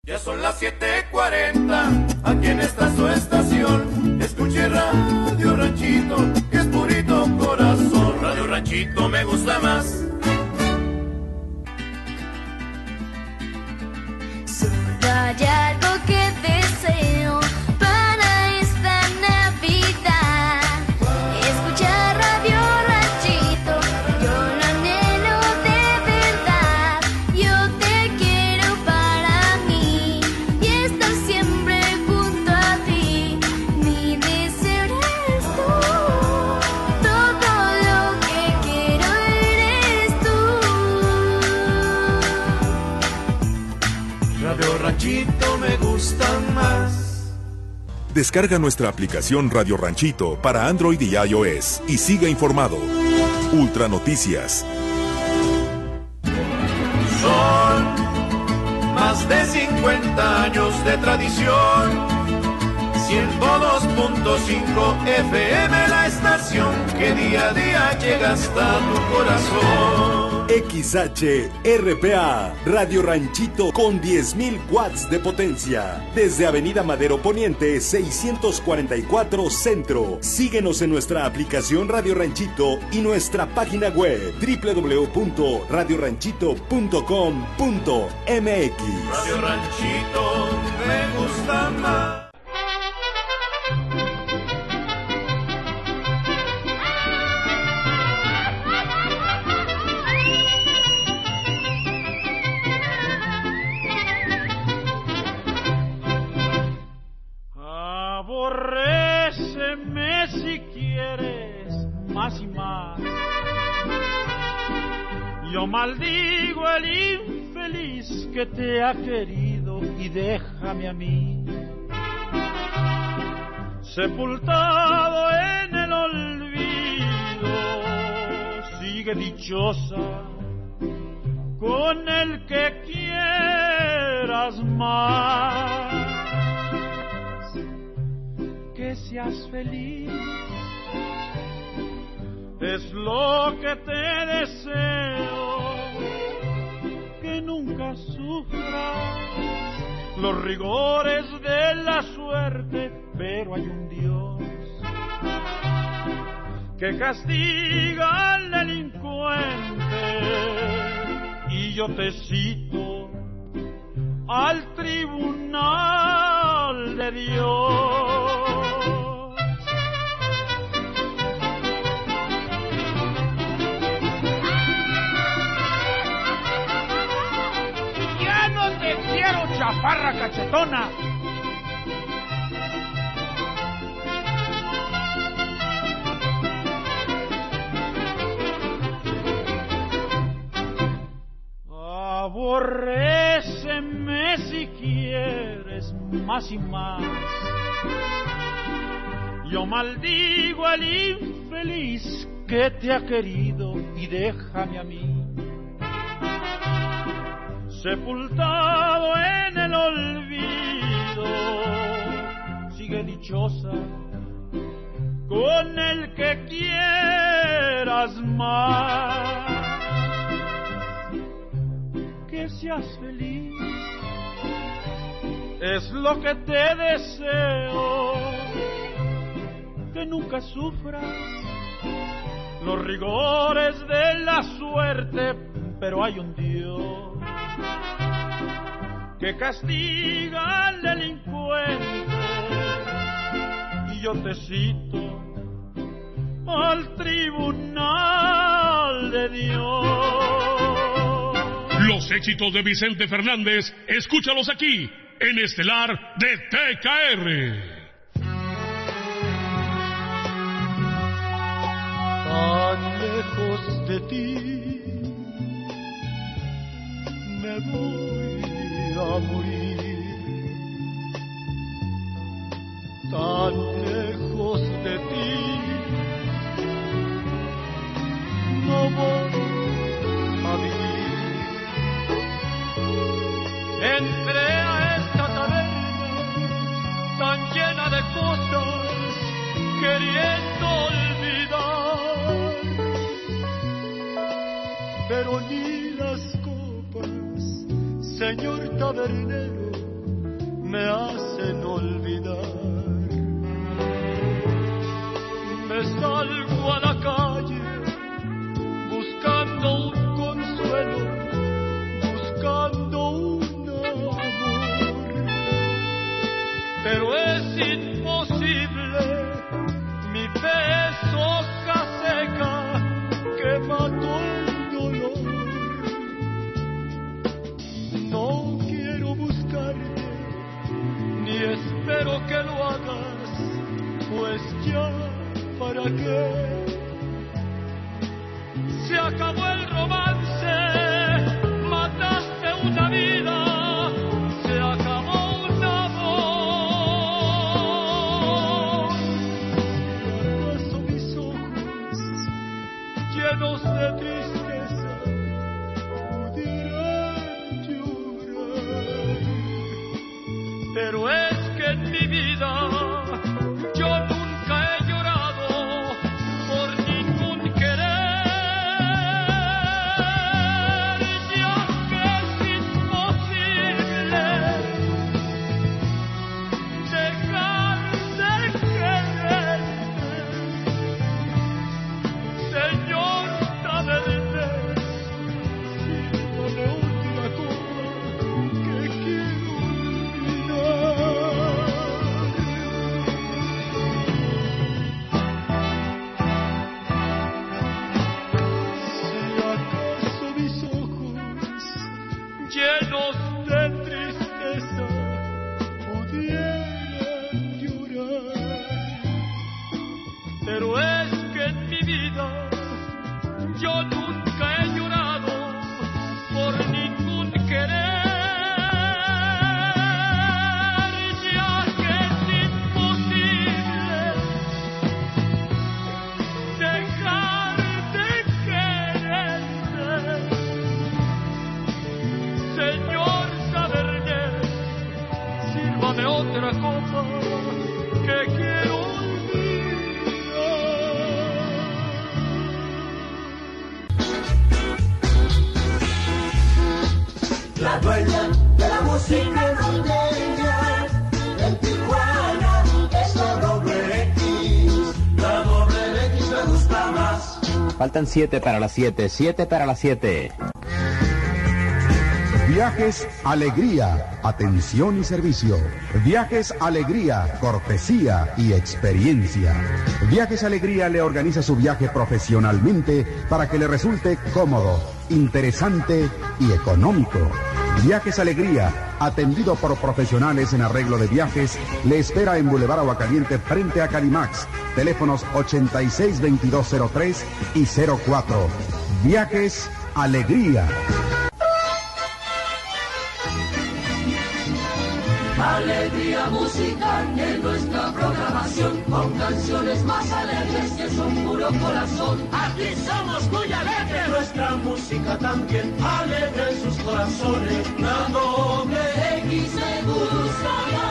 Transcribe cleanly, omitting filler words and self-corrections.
Ya son las 7:40, aquí en esta su estación. Escuche Radio Ranchito, que es purito corazón. Radio Ranchito me gusta más. Solo hay algo que deseo para esta Navidad. Escuchar Radio Ranchito, yo lo anhelo de verdad. Yo te quiero para mí y estar siempre junto a ti. Mi deseo eres tú, todo lo que quiero eres tú. Radio Ranchito me gusta más. Descarga nuestra aplicación Radio Ranchito para Android y iOS y siga informado. Ultra Noticias. Son más de 50 años de tradición. 102.5 FM, la estación que día a día llega hasta tu corazón. XHRPA, Radio Ranchito con 10.000 watts de potencia. Desde Avenida Madero Poniente, 644 Centro. Síguenos en nuestra aplicación Radio Ranchito y nuestra página web www.radioranchito.com.mx. Radio Ranchito me gusta más. Aborréceme si quieres más y más. Yo maldigo el infeliz que te ha querido y déjame a mí sepultado en el olvido. Sigue dichosa con el que quieras más. Que seas feliz es lo que te deseo, que nunca sufras los rigores de la suerte, pero hay un Dios que castiga al delincuente, y yo te cito al tribunal de Dios. Ya no te quiero, chaparra cachetona. Aborréceme si quieres más y más. Yo maldigo al infeliz que te ha querido y déjame a mí sepultado en el olvido. Sigue dichosa con el que quieras más. Que seas feliz es lo que te deseo, que nunca sufras los rigores de la suerte, pero hay un Dios que castiga al delincuente, y yo te cito al tribunal de Dios. Los éxitos de Vicente Fernández, escúchalos aquí, en Estelar de TKR. Tan lejos de ti me voy a morir. Tan lejos de ti no voy a vivir. Entré a esta taberna tan llena de cosas, queriendo olvidar, pero ni las copas, señor tabernero, ya, ¿para qué? Se acabó el romance, mataste una vida, se acabó un amor. ¿Acaso mis ojos llenos de tristeza pudieran llorar? Pero es que en mi vida yo nunca he llorado por ningún querer, ya que es imposible dejar de quererte. Señor Taberner, sírvame otra copa que quiero olvidar. Llenos de tristeza pudieran llorar, pero es que en mi vida yo nunca he llorado por ningún querer, ya que es imposible dejar de quererte. Señor Taberner, sírvame otra copa que quiero olvidar. La dueña de la música norteña, en Tijuana es la doble X. La doble X me gusta más. Faltan 7 para las 7, 7 para las 7. Viajes Alegría, atención y servicio. Viajes Alegría, cortesía y experiencia. Viajes Alegría le organiza su viaje profesionalmente para que le resulte cómodo, interesante y económico. Viajes Alegría, atendido por profesionales en arreglo de viajes, le espera en Boulevard Aguacaliente frente a Calimax. Teléfonos 86-2203 y 04. Viajes Alegría. Alegría musical en nuestra programación, con canciones más alegres que son puro corazón. Aquí somos muy alegres, nuestra música también alegre en sus corazones. La doble X me gusta más.